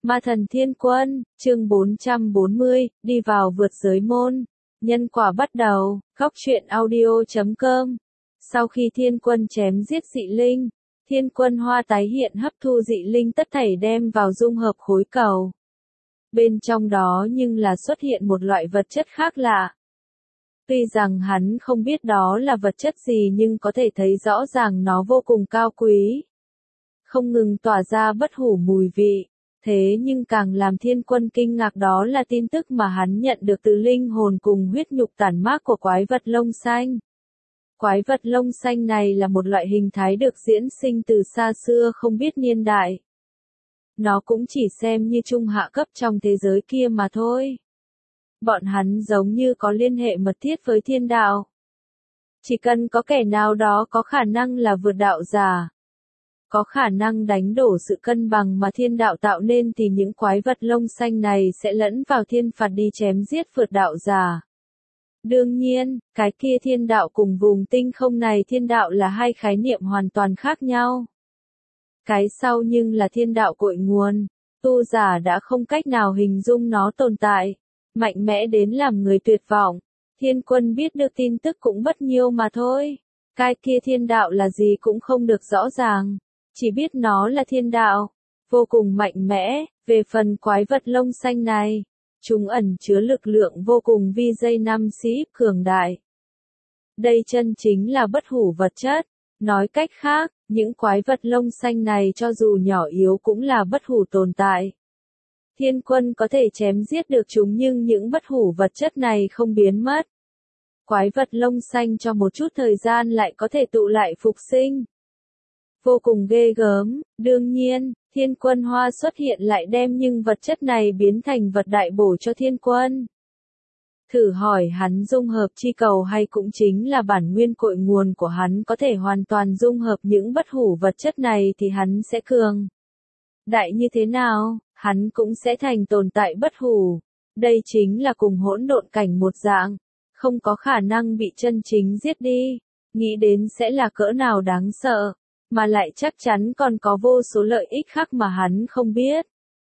Ma thần thiên quân, chương 440, đi vào vượt giới môn. Nhân quả bắt đầu, góc truyện audio.com. Sau khi thiên quân chém giết dị linh, thiên quân hoa tái hiện hấp thu dị linh tất thảy đem vào dung hợp khối cầu. Bên trong đó nhưng là xuất hiện một loại vật chất khác lạ. Tuy rằng hắn không biết đó là vật chất gì nhưng có thể thấy rõ ràng nó vô cùng cao quý. Không ngừng tỏa ra bất hủ mùi vị. Thế nhưng càng làm thiên quân kinh ngạc đó là tin tức mà hắn nhận được từ linh hồn cùng huyết nhục tản mát của quái vật lông xanh. Quái vật lông xanh này là một loại hình thái được diễn sinh từ xa xưa không biết niên đại. Nó cũng chỉ xem như trung hạ cấp trong thế giới kia mà thôi. Bọn hắn giống như có liên hệ mật thiết với thiên đạo. Chỉ cần có kẻ nào đó có khả năng là vượt đạo giả, có khả năng đánh đổ sự cân bằng mà thiên đạo tạo nên thì những quái vật lông xanh này sẽ lẫn vào thiên phạt đi chém giết vượt đạo giả. Đương nhiên, cái kia thiên đạo cùng vùng tinh không này thiên đạo là hai khái niệm hoàn toàn khác nhau. Cái sau nhưng là thiên đạo cội nguồn, tu giả đã không cách nào hình dung nó tồn tại, mạnh mẽ đến làm người tuyệt vọng. Thiên quân biết được tin tức cũng bất nhiêu mà thôi, cái kia thiên đạo là gì cũng không được rõ ràng. Chỉ biết nó là thiên đạo, vô cùng mạnh mẽ. Về phần quái vật lông xanh này, chúng ẩn chứa lực lượng vô cùng vi dây năm sĩ cường đại. Đây chân chính là bất hủ vật chất. Nói cách khác, những quái vật lông xanh này cho dù nhỏ yếu cũng là bất hủ tồn tại. Thiên quân có thể chém giết được chúng nhưng những bất hủ vật chất này không biến mất. Quái vật lông xanh cho một chút thời gian lại có thể tụ lại phục sinh. Vô cùng ghê gớm. Đương nhiên, thiên quân hoa xuất hiện lại đem nhưng vật chất này biến thành vật đại bổ cho thiên quân. Thử hỏi hắn dung hợp chi cầu hay cũng chính là bản nguyên cội nguồn của hắn có thể hoàn toàn dung hợp những bất hủ vật chất này thì hắn sẽ cường đại như thế nào, hắn cũng sẽ thành tồn tại bất hủ. Đây chính là cùng hỗn độn cảnh một dạng, không có khả năng bị chân chính giết đi, nghĩ đến sẽ là cỡ nào đáng sợ. Mà lại chắc chắn còn có vô số lợi ích khác mà hắn không biết.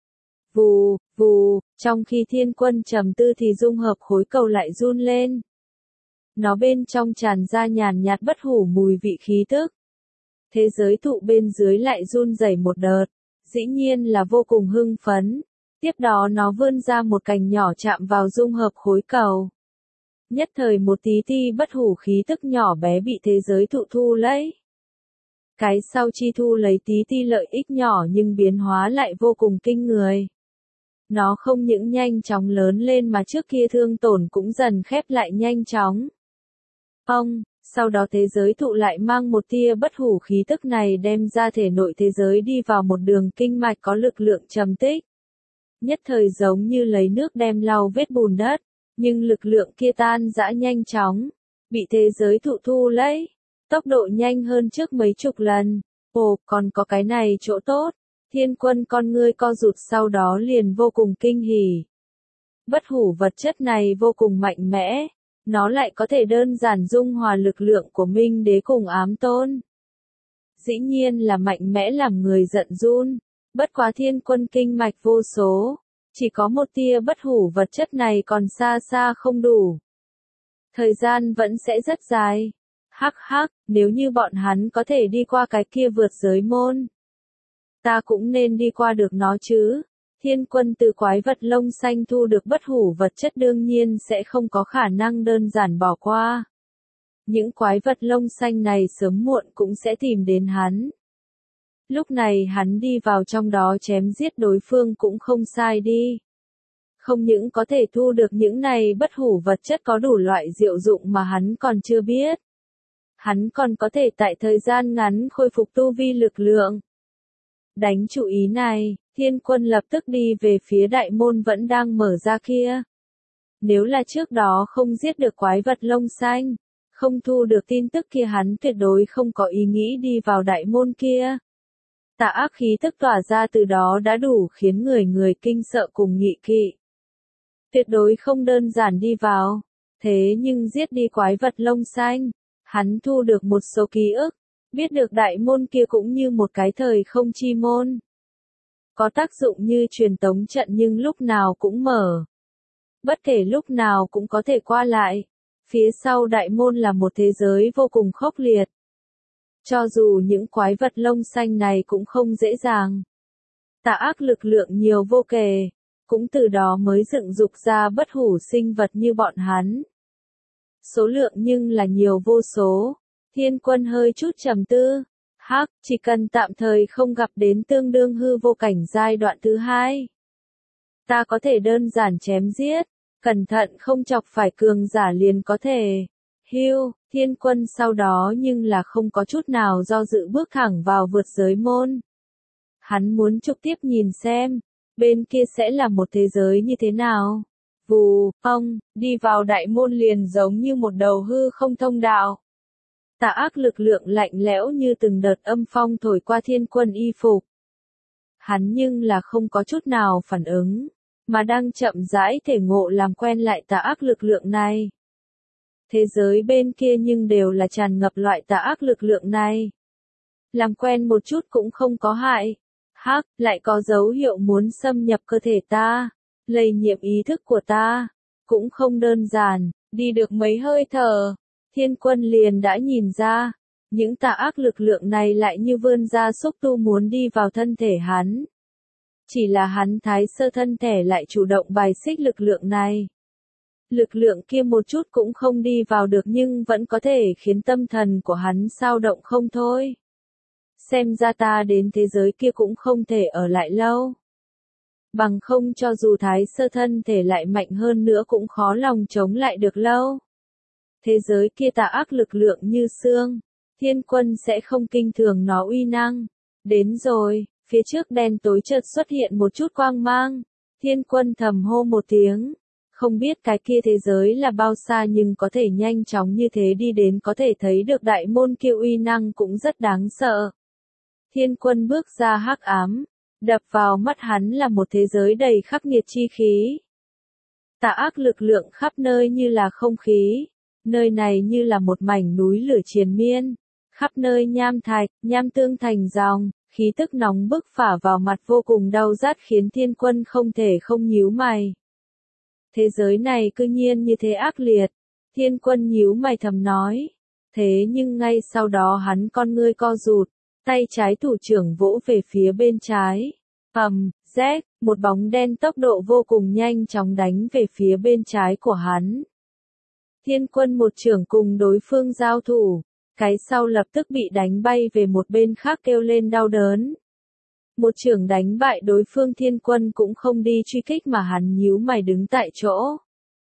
Vù, vù, trong khi thiên quân trầm tư thì dung hợp khối cầu lại run lên. Nó bên trong tràn ra nhàn nhạt bất hủ mùi vị khí tức. Thế giới thụ bên dưới lại run rẩy một đợt, dĩ nhiên là vô cùng hưng phấn. Tiếp đó nó vươn ra một cành nhỏ chạm vào dung hợp khối cầu. Nhất thời một tí ti bất hủ khí tức nhỏ bé bị thế giới thụ thu lấy. Cái sau chi thu lấy tí ti lợi ích nhỏ nhưng biến hóa lại vô cùng kinh người. Nó không những nhanh chóng lớn lên mà trước kia thương tổn cũng dần khép lại nhanh chóng. Sau đó thế giới thụ lại mang một tia bất hủ khí tức này đem ra thể nội thế giới đi vào một đường kinh mạch có lực lượng trầm tích. Nhất thời giống như lấy nước đem lau vết bùn đất, nhưng lực lượng kia tan rã nhanh chóng, bị thế giới thụ thu lấy. Tốc độ nhanh hơn trước mấy chục lần. Ồ, còn có cái này chỗ tốt. Thiên quân con ngươi co rụt sau đó liền vô cùng kinh hỉ. Bất hủ vật chất này vô cùng mạnh mẽ. Nó lại có thể đơn giản dung hòa lực lượng của Minh Đế cùng Ám Tôn. Dĩ nhiên là mạnh mẽ làm người giận run. Bất quá thiên quân kinh mạch vô số. Chỉ có một tia bất hủ vật chất này còn xa xa không đủ. Thời gian vẫn sẽ rất dài. Hắc hắc, nếu như bọn hắn có thể đi qua cái kia vượt giới môn, ta cũng nên đi qua được nó chứ. Thiên quân từ quái vật lông xanh thu được bất hủ vật chất đương nhiên sẽ không có khả năng đơn giản bỏ qua. Những quái vật lông xanh này sớm muộn cũng sẽ tìm đến hắn. Lúc này hắn đi vào trong đó chém giết đối phương cũng không sai đi. Không những có thể thu được những này bất hủ vật chất có đủ loại diệu dụng mà hắn còn chưa biết. Hắn còn có thể tại thời gian ngắn khôi phục tu vi lực lượng. Đánh chủ ý này, thiên quân lập tức đi về phía đại môn vẫn đang mở ra kia. Nếu là trước đó không giết được quái vật lông xanh, không thu được tin tức kia hắn tuyệt đối không có ý nghĩ đi vào đại môn kia. Tà ác khí tức tỏa ra từ đó đã đủ khiến người kinh sợ cùng nghị kỵ. Tuyệt đối không đơn giản đi vào, thế nhưng giết đi quái vật lông xanh. Hắn thu được một số ký ức, biết được đại môn kia cũng như một cái thời không chi môn. Có tác dụng như truyền tống trận nhưng lúc nào cũng mở. Bất kể lúc nào cũng có thể qua lại. Phía sau đại môn là một thế giới vô cùng khốc liệt. Cho dù những quái vật lông xanh này cũng không dễ dàng. Tà ác lực lượng nhiều vô kể, cũng từ đó mới dựng dục ra bất hủ sinh vật như bọn hắn. Số lượng nhưng là nhiều vô số. Thiên Quân hơi chút trầm tư. Hắc, chỉ cần tạm thời không gặp đến tương đương hư vô cảnh giai đoạn thứ hai. Ta có thể đơn giản chém giết, cẩn thận không chọc phải cường giả liền có thể. Hưu, Thiên Quân sau đó nhưng là không có chút nào do dự bước thẳng vào vượt giới môn. Hắn muốn trực tiếp nhìn xem, bên kia sẽ là một thế giới như thế nào. Vù, ông, đi vào đại môn liền giống như một đầu hư không thông đạo. Tà ác lực lượng lạnh lẽo như từng đợt âm phong thổi qua Thiên Quân y phục. Hắn nhưng là không có chút nào phản ứng, mà đang chậm rãi thể ngộ làm quen lại tà ác lực lượng này. Thế giới bên kia nhưng đều là tràn ngập loại tà ác lực lượng này. Làm quen một chút cũng không có hại. Hắc, lại có dấu hiệu muốn xâm nhập cơ thể ta, lây nhiễm ý thức của ta. Cũng không đơn giản, đi được mấy hơi thở. Thiên Quân liền đã nhìn ra, những tà ác lực lượng này lại như vươn ra xúc tu muốn đi vào thân thể hắn. Chỉ là hắn thái sơ thân thể lại chủ động bài xích lực lượng này. Lực lượng kia một chút cũng không đi vào được nhưng vẫn có thể khiến tâm thần của hắn xao động không thôi. Xem ra ta đến thế giới kia cũng không thể ở lại lâu. Bằng không cho dù thái sơ thân thể lại mạnh hơn nữa cũng khó lòng chống lại được lâu. Thế giới kia tà ác lực lượng như xương, Thiên Quân sẽ không kinh thường nó uy năng. Đến rồi, phía trước đen tối chợt xuất hiện một chút quang mang. Thiên Quân thầm hô một tiếng. Không biết cái kia thế giới là bao xa nhưng có thể nhanh chóng như thế đi đến có thể thấy được đại môn kia uy năng cũng rất đáng sợ. Thiên Quân bước ra hắc ám, đập vào mắt hắn là một thế giới đầy khắc nghiệt chi khí. Tà ác lực lượng khắp nơi như là không khí, nơi này như là một mảnh núi lửa triền miên, khắp nơi nham thạch, nham tương thành dòng, khí tức nóng bức phả vào mặt vô cùng đau rát khiến Thiên Quân không thể không nhíu mày. Thế giới này cư nhiên như thế ác liệt, Thiên Quân nhíu mày thầm nói. Thế nhưng ngay sau đó hắn con ngươi co rụt, tay trái thủ trưởng vỗ về phía bên trái. Rét, một bóng đen tốc độ vô cùng nhanh chóng đánh về phía bên trái của hắn. Thiên Quân một trưởng cùng đối phương giao thủ, cái sau lập tức bị đánh bay về một bên khác kêu lên đau đớn. Một trưởng đánh bại đối phương Thiên Quân cũng không đi truy kích mà hắn nhíu mày đứng tại chỗ.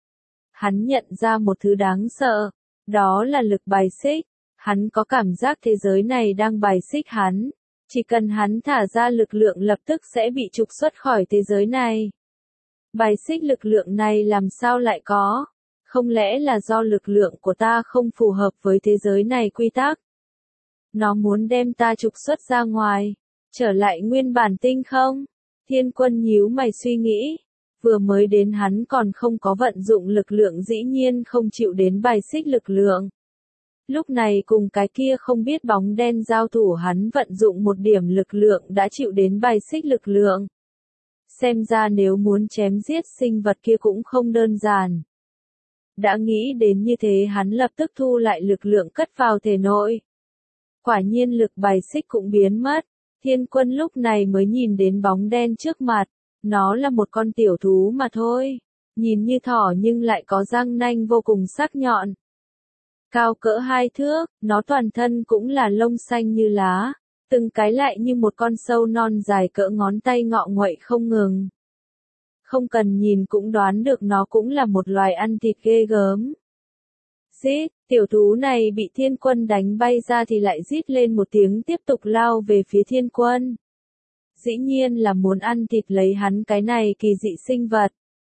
Hắn nhận ra một thứ đáng sợ, đó là lực bài xích. Hắn có cảm giác thế giới này đang bài xích hắn. Chỉ cần hắn thả ra lực lượng lập tức sẽ bị trục xuất khỏi thế giới này. Bài xích lực lượng này làm sao lại có? Không lẽ là do lực lượng của ta không phù hợp với thế giới này quy tắc? Nó muốn đem ta trục xuất ra ngoài, trở lại nguyên bản tinh không? Thiên Quân nhíu mày suy nghĩ. Vừa mới đến hắn còn không có vận dụng lực lượng dĩ nhiên không chịu đến bài xích lực lượng. Lúc này cùng cái kia không biết bóng đen giao thủ hắn vận dụng một điểm lực lượng đã chịu đến bài xích lực lượng. Xem ra nếu muốn chém giết sinh vật kia cũng không đơn giản. Đã nghĩ đến như thế hắn lập tức thu lại lực lượng cất vào thể nội. Quả nhiên lực bài xích cũng biến mất. Thiên Quân lúc này mới nhìn đến bóng đen trước mặt. Nó là một con tiểu thú mà thôi. Nhìn như thỏ nhưng lại có răng nanh vô cùng sắc nhọn. Cao cỡ 2 thước, nó toàn thân cũng là lông xanh như lá, từng cái lại như một con sâu non dài cỡ ngón tay ngọ nguậy không ngừng. Không cần nhìn cũng đoán được nó cũng là một loài ăn thịt ghê gớm. Rít, tiểu thú này bị Thiên Quân đánh bay ra thì lại rít lên một tiếng tiếp tục lao về phía Thiên Quân. Dĩ nhiên là muốn ăn thịt lấy hắn cái này kỳ dị sinh vật.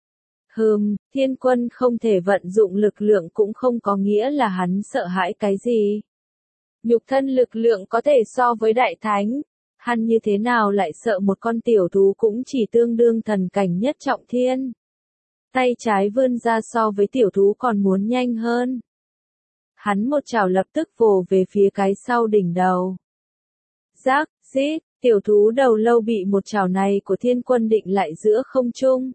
Thiên Quân không thể vận dụng lực lượng cũng không có nghĩa là hắn sợ hãi cái gì. Nhục thân lực lượng có thể so với đại thánh, hắn như thế nào lại sợ một con tiểu thú cũng chỉ tương đương thần cảnh nhất trọng thiên. Tay trái vươn ra so với tiểu thú còn muốn nhanh hơn. Hắn một chảo lập tức vồ về phía cái sau đỉnh đầu. Rít, Tiểu thú đầu lâu bị một chảo này của Thiên Quân định lại giữa không trung.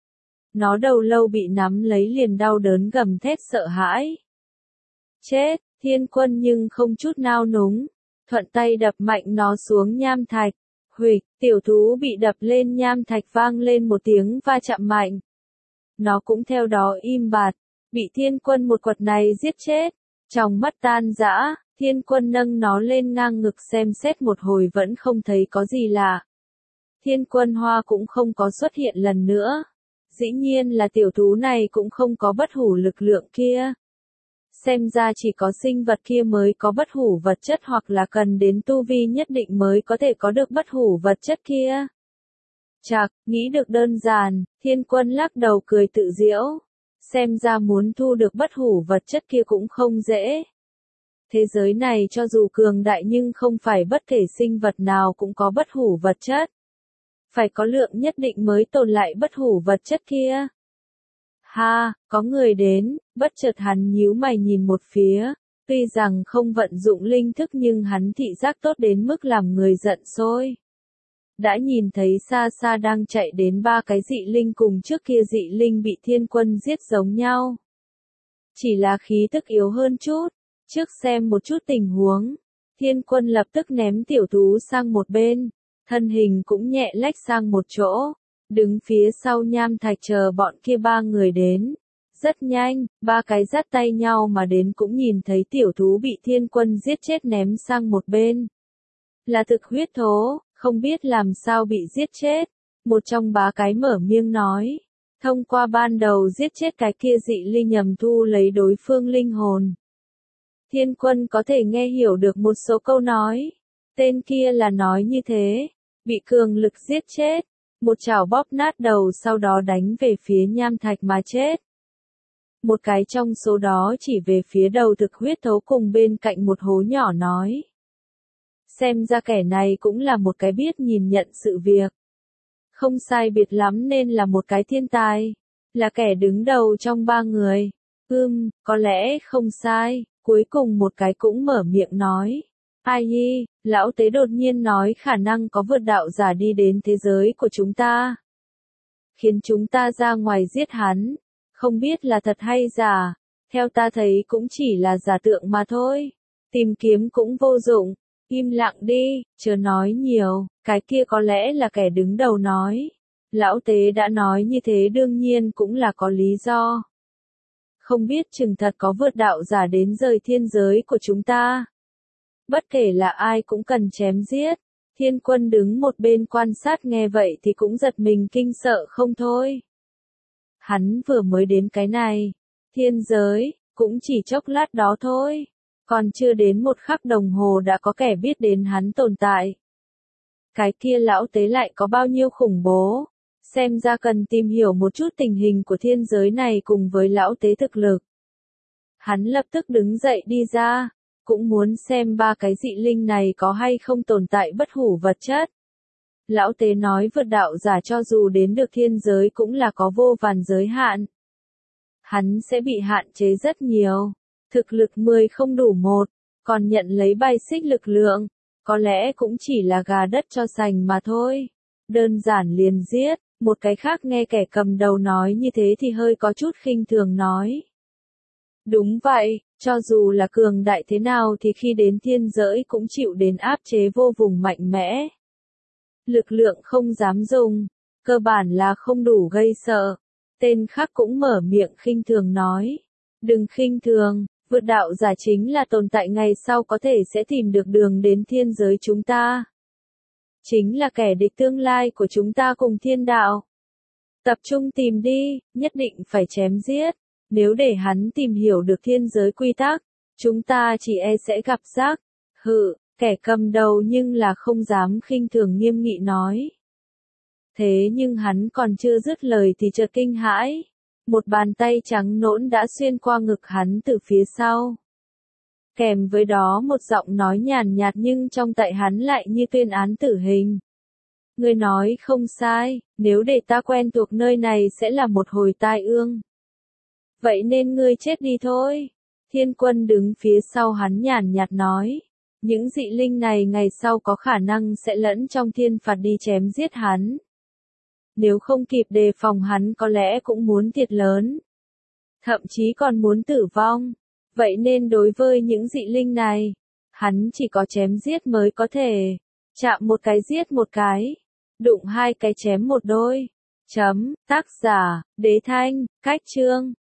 Nó đầu lâu bị nắm lấy liền đau đớn gầm thét sợ hãi. Chết, Thiên Quân nhưng không chút nao núng, thuận tay đập mạnh nó xuống nham thạch. Huỵch, tiểu thú bị đập lên nham thạch vang lên một tiếng va chạm mạnh. Nó cũng theo đó im bặt, bị Thiên Quân một quật này giết chết. Trong mắt tan rã, Thiên Quân nâng nó lên ngang ngực xem xét một hồi vẫn không thấy có gì lạ. Thiên Quân Hoa cũng không có xuất hiện lần nữa. Dĩ nhiên là tiểu thú này cũng không có bất hủ lực lượng kia. Xem ra chỉ có sinh vật kia mới có bất hủ vật chất hoặc là cần đến tu vi nhất định mới có thể có được bất hủ vật chất kia. Chạc, nghĩ được đơn giản, Thiên Quân lắc đầu cười tự giễu. Xem ra muốn thu được bất hủ vật chất kia cũng không dễ. Thế giới này cho dù cường đại nhưng không phải bất kể sinh vật nào cũng có bất hủ vật chất. Phải có lượng nhất định mới tồn lại bất hủ vật chất kia. Ha, có người đến, bất chợt hắn nhíu mày nhìn một phía, tuy rằng không vận dụng linh thức nhưng hắn thị giác tốt đến mức làm người giận sôi. Đã nhìn thấy xa xa đang chạy đến ba cái dị linh cùng trước kia dị linh bị Thiên Quân giết giống nhau. Chỉ là khí tức yếu hơn chút, trước xem một chút tình huống, Thiên Quân lập tức ném tiểu thú sang một bên, thân hình cũng nhẹ lách sang một chỗ. Đứng phía sau nham thạch chờ bọn kia ba người đến. Rất nhanh, ba cái dắt tay nhau mà đến cũng nhìn thấy tiểu thú bị Thiên Quân giết chết ném sang một bên. Là thực huyết thố, không biết làm sao bị giết chết. Một trong ba cái mở miệng nói. Thông qua ban đầu giết chết cái kia dị linh nhằm thu lấy đối phương linh hồn. Thiên Quân có thể nghe hiểu được một số câu nói. Tên kia là nói như thế. Bị cường lực giết chết. Một chảo bóp nát đầu sau đó đánh về phía nham thạch mà chết. Một cái trong số đó chỉ về phía đầu thực huyết thấu cùng bên cạnh một hố nhỏ nói. Xem ra kẻ này cũng là một cái biết nhìn nhận sự việc. Không sai biệt lắm nên là một cái thiên tài. Là kẻ đứng đầu trong ba người. Có lẽ không sai. Cuối cùng một cái cũng mở miệng nói. Ai hi, lão tế đột nhiên nói khả năng có vượt đạo giả đi đến thế giới của chúng ta. Khiến chúng ta ra ngoài giết hắn. Không biết là thật hay giả. Theo ta thấy cũng chỉ là giả tượng mà thôi. Tìm kiếm cũng vô dụng. Im lặng đi, chớ nói nhiều. Cái kia có lẽ là kẻ đứng đầu nói. Lão tế đã nói như thế đương nhiên cũng là có lý do. Không biết chừng thật có vượt đạo giả đến rời thiên giới của chúng ta. Bất kể là ai cũng cần chém giết. Thiên Quân đứng một bên quan sát nghe vậy thì cũng giật mình kinh sợ không thôi. Hắn vừa mới đến cái này. Thiên giới, cũng chỉ chốc lát đó thôi. Còn chưa đến một khắc đồng hồ đã có kẻ biết đến hắn tồn tại. Cái kia lão tế lại có bao nhiêu khủng bố. Xem ra cần tìm hiểu một chút tình hình của thiên giới này cùng với lão tế thực lực. Hắn lập tức đứng dậy đi ra. Cũng muốn xem ba cái dị linh này có hay không tồn tại bất hủ vật chất. Lão tế nói vượt đạo giả cho dù đến được thiên giới cũng là có vô vàn giới hạn. Hắn sẽ bị hạn chế rất nhiều. Thực lực 10 không đủ một, còn nhận lấy bài xích lực lượng. Có lẽ cũng chỉ là gà đất cho sành mà thôi. Đơn giản liền giết, một cái khác nghe kẻ cầm đầu nói như thế thì hơi có chút khinh thường nói. Đúng vậy, cho dù là cường đại thế nào thì khi đến thiên giới cũng chịu đến áp chế vô vùng mạnh mẽ. Lực lượng không dám dùng, cơ bản là không đủ gây sợ. Tên khác cũng mở miệng khinh thường nói. Đừng khinh thường, vượt đạo giả chính là tồn tại ngày sau có thể sẽ tìm được đường đến thiên giới chúng ta. Chính là kẻ địch tương lai của chúng ta cùng thiên đạo. Tập trung tìm đi, nhất định phải chém giết. Nếu để hắn tìm hiểu được thiên giới quy tắc, chúng ta chỉ e sẽ gặp rắc. Kẻ cầm đầu nhưng là không dám khinh thường nghiêm nghị nói. Thế nhưng hắn còn chưa dứt lời thì chợt kinh hãi. Một bàn tay trắng nõn đã xuyên qua ngực hắn từ phía sau. Kèm với đó một giọng nói nhàn nhạt nhưng trong tai hắn lại như tuyên án tử hình. Ngươi nói không sai, nếu để ta quen thuộc nơi này sẽ là một hồi tai ương. Vậy nên ngươi chết đi thôi. Thiên Quân đứng phía sau hắn nhàn nhạt nói. Những dị linh này ngày sau có khả năng sẽ lẫn trong thiên phạt đi chém giết hắn. Nếu không kịp đề phòng hắn có lẽ cũng muốn thiệt lớn. Thậm chí còn muốn tử vong. Vậy nên đối với những dị linh này, hắn chỉ có chém giết mới có thể. Chạm một cái giết một cái. Đụng hai cái chém một đôi. Tác giả, Đế Thanh, cách chương.